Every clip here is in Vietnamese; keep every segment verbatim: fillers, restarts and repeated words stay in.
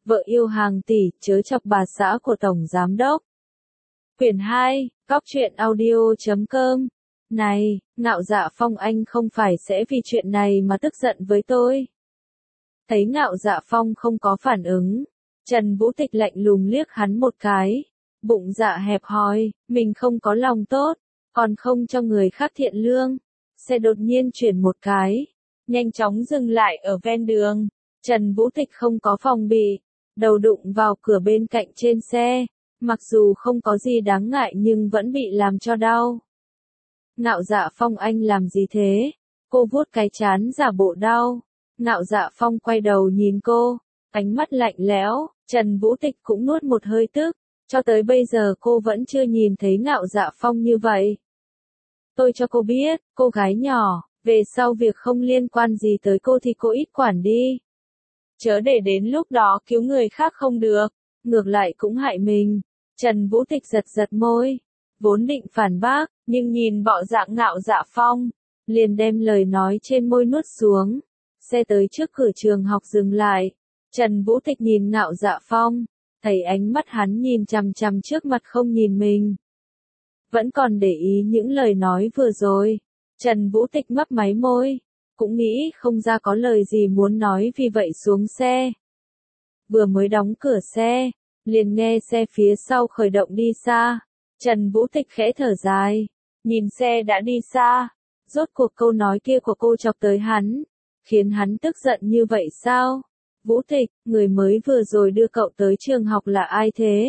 vợ yêu hàng tỷ, chớ chọc bà xã của Tổng Giám Đốc. Quyển hai, Cóc truyện audio chấm com. Này, Ngạo Dạ Phong, anh không phải sẽ vì chuyện này mà tức giận với tôi. Thấy Ngạo Dạ Phong không có phản ứng, Trần Vũ Tịch lạnh lùng liếc hắn một cái. Bụng dạ hẹp hòi, mình không có lòng tốt, còn không cho người khác thiện lương. Xe đột nhiên chuyển một cái, nhanh chóng dừng lại ở ven đường. Trần Vũ Tịch không có phòng bị, đầu đụng vào cửa bên cạnh trên xe. Mặc dù không có gì đáng ngại nhưng vẫn bị làm cho đau. Ngạo Dạ Phong, anh làm gì thế? Cô vuốt cái trán giả bộ đau. Ngạo Dạ Phong quay đầu nhìn cô, ánh mắt lạnh lẽo. Trần Vũ Tịch cũng nuốt một hơi tức. Cho tới bây giờ cô vẫn chưa nhìn thấy Ngạo Dạ Phong như vậy. Tôi cho cô biết, cô gái nhỏ, về sau việc không liên quan gì tới cô thì cô ít quản đi. Chớ để đến lúc đó cứu người khác không được, ngược lại cũng hại mình. Trần Vũ Tịch giật giật môi, vốn định phản bác, nhưng nhìn bộ dạng Ngạo Dạ Phong, liền đem lời nói trên môi nuốt xuống. Xe tới trước cửa trường học dừng lại. Trần Vũ Tịch nhìn Ngạo Dạ Phong, thấy ánh mắt hắn nhìn chằm chằm trước mặt không nhìn mình. Vẫn còn để ý những lời nói vừa rồi. Trần Vũ Tịch mấp máy môi, cũng nghĩ không ra có lời gì muốn nói, vì vậy xuống xe. Vừa mới đóng cửa xe, liền nghe xe phía sau khởi động đi xa. Trần Vũ Tịch khẽ thở dài, nhìn xe đã đi xa. Rốt cuộc câu nói kia của cô chọc tới hắn, khiến hắn tức giận như vậy sao? Vũ Tịch, người mới vừa rồi đưa cậu tới trường học là ai thế?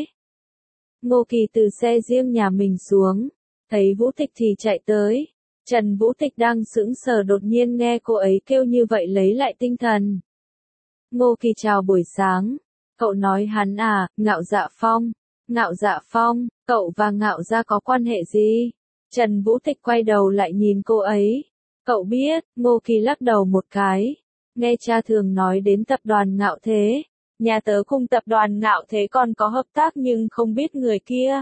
Ngô Kỳ từ xe riêng nhà mình xuống, thấy Vũ Tịch thì chạy tới. Trần Vũ Tịch đang sững sờ, đột nhiên nghe cô ấy kêu như vậy lấy lại tinh thần. Ngô Kỳ, chào buổi sáng. Cậu nói hắn à? Ngạo Dạ Phong. Ngạo Dạ Phong, cậu và Ngạo gia có quan hệ gì? Trần Vũ Tịch quay đầu lại nhìn cô ấy. Cậu biết? Ngô Kỳ lắc đầu một cái. Nghe cha thường nói đến tập đoàn Ngạo Thế. Nhà tớ cùng tập đoàn Ngạo Thế còn có hợp tác nhưng không biết người kia.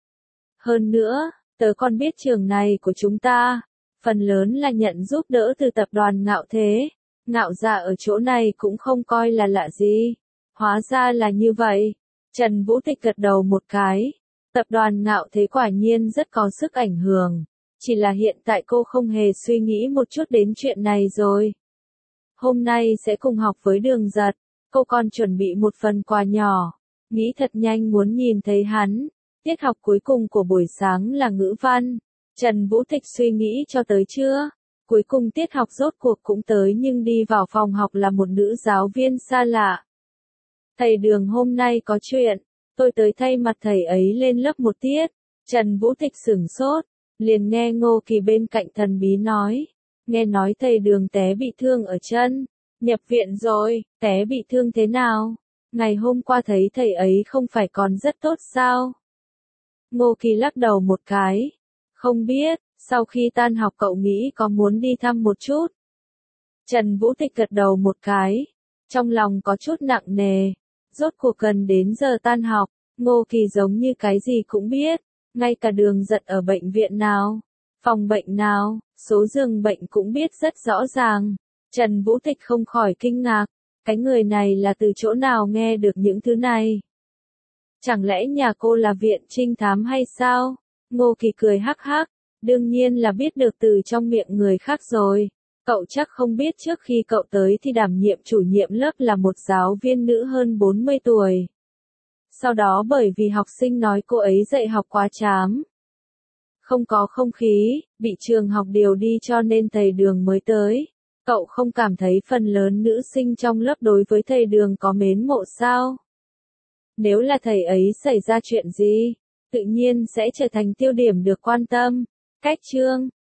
Hơn nữa, tớ còn biết trường này của chúng ta, phần lớn là nhận giúp đỡ từ tập đoàn Ngạo Thế. Ngạo gia ở chỗ này cũng không coi là lạ gì. Hóa ra là như vậy. Trần Vũ Tịch gật đầu một cái. Tập đoàn Ngạo Thế quả nhiên rất có sức ảnh hưởng. Chỉ là hiện tại cô không hề suy nghĩ một chút đến chuyện này rồi. Hôm nay sẽ cùng học với Đường Giật. Cô còn chuẩn bị một phần quà nhỏ. Nghĩ thật nhanh muốn nhìn thấy hắn. Tiết học cuối cùng của buổi sáng là ngữ văn. Trần Vũ Tịch suy nghĩ cho tới trưa. Cuối cùng tiết học rốt cuộc cũng tới, nhưng đi vào phòng học là một nữ giáo viên xa lạ. Thầy Đường, hôm nay có chuyện. Tôi tới thay mặt thầy ấy lên lớp một tiết. Trần Vũ Tịch sửng sốt. Liền nghe Ngô Kỳ bên cạnh thần bí nói. Nghe nói thầy Đường té bị thương ở chân. Nhập viện rồi. Té bị thương thế nào? Ngày hôm qua thấy thầy ấy không phải còn rất tốt sao? Ngô Kỳ lắc đầu một cái. Không biết, sau khi tan học cậu nghĩ có muốn đi thăm một chút? Trần Vũ Tịch gật đầu một cái. Trong lòng có chút nặng nề. Rốt cuộc gần đến giờ tan học, Ngô Kỳ giống như cái gì cũng biết. Ngay cả Đường Giật ở bệnh viện nào, phòng bệnh nào, số giường bệnh cũng biết rất rõ ràng. Trần Vũ Tịch không khỏi kinh ngạc. Cái người này là từ chỗ nào nghe được những thứ này? Chẳng lẽ nhà cô là viện trinh thám hay sao? Ngô Kỳ cười hắc hắc. Đương nhiên là biết được từ trong miệng người khác rồi. Cậu chắc không biết trước khi cậu tới thì đảm nhiệm chủ nhiệm lớp là một giáo viên nữ hơn bốn mươi tuổi. Sau đó bởi vì học sinh nói cô ấy dạy học quá chám, không có không khí, bị trường học điều đi, cho nên thầy Đường mới tới. Cậu không cảm thấy phần lớn nữ sinh trong lớp đối với thầy Đường có mến mộ sao? Nếu là thầy ấy xảy ra chuyện gì, tự nhiên sẽ trở thành tiêu điểm được quan tâm. Cách chương